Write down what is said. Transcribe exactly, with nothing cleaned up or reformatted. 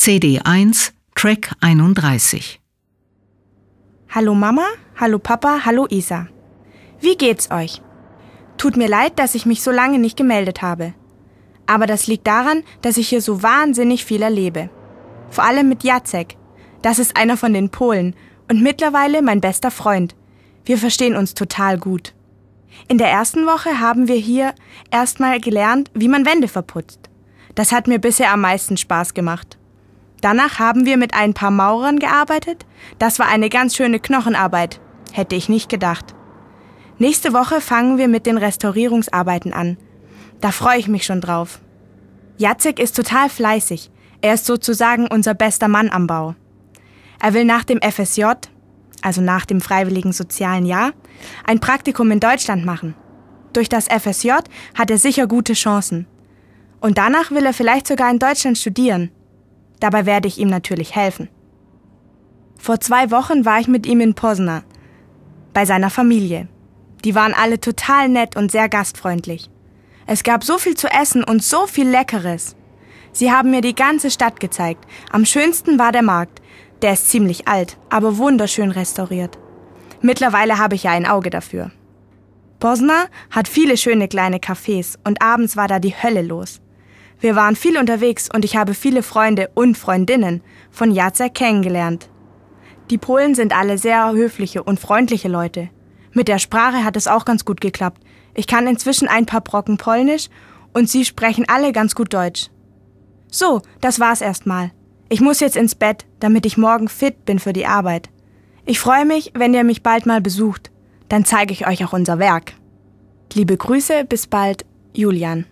C D eins, Track einunddreißig. Hallo Mama, hallo Papa, hallo Isa. Wie geht's euch? Tut mir leid, dass ich mich so lange nicht gemeldet habe. Aber das liegt daran, dass ich hier so wahnsinnig viel erlebe. Vor allem mit Jacek. Das ist einer von den Polen und mittlerweile mein bester Freund. Wir verstehen uns total gut. In der ersten Woche haben wir hier erstmal gelernt, wie man Wände verputzt. Das hat mir bisher am meisten Spaß gemacht. Danach haben wir mit ein paar Maurern gearbeitet. Das war eine ganz schöne Knochenarbeit. Hätte ich nicht gedacht. Nächste Woche fangen wir mit den Restaurierungsarbeiten an. Da freue ich mich schon drauf. Jacek ist total fleißig. Er ist sozusagen unser bester Mann am Bau. Er will nach dem F S J, also nach dem Freiwilligen Sozialen Jahr, ein Praktikum in Deutschland machen. Durch das F S J hat er sicher gute Chancen. Und danach will er vielleicht sogar in Deutschland studieren. Dabei werde ich ihm natürlich helfen. Vor zwei Wochen war ich mit ihm in Poznań, bei seiner Familie. Die waren alle total nett und sehr gastfreundlich. Es gab so viel zu essen und so viel Leckeres. Sie haben mir die ganze Stadt gezeigt. Am schönsten war der Markt. Der ist ziemlich alt, aber wunderschön restauriert. Mittlerweile habe ich ja ein Auge dafür. Poznań hat viele schöne kleine Cafés und abends war da die Hölle los. Wir waren viel unterwegs und ich habe viele Freunde und Freundinnen von Jacek kennengelernt. Die Polen sind alle sehr höfliche und freundliche Leute. Mit der Sprache hat es auch ganz gut geklappt. Ich kann inzwischen ein paar Brocken Polnisch und sie sprechen alle ganz gut Deutsch. So, das war's erstmal. Ich muss jetzt ins Bett, damit ich morgen fit bin für die Arbeit. Ich freue mich, wenn ihr mich bald mal besucht. Dann zeige ich euch auch unser Werk. Liebe Grüße, bis bald, Julian.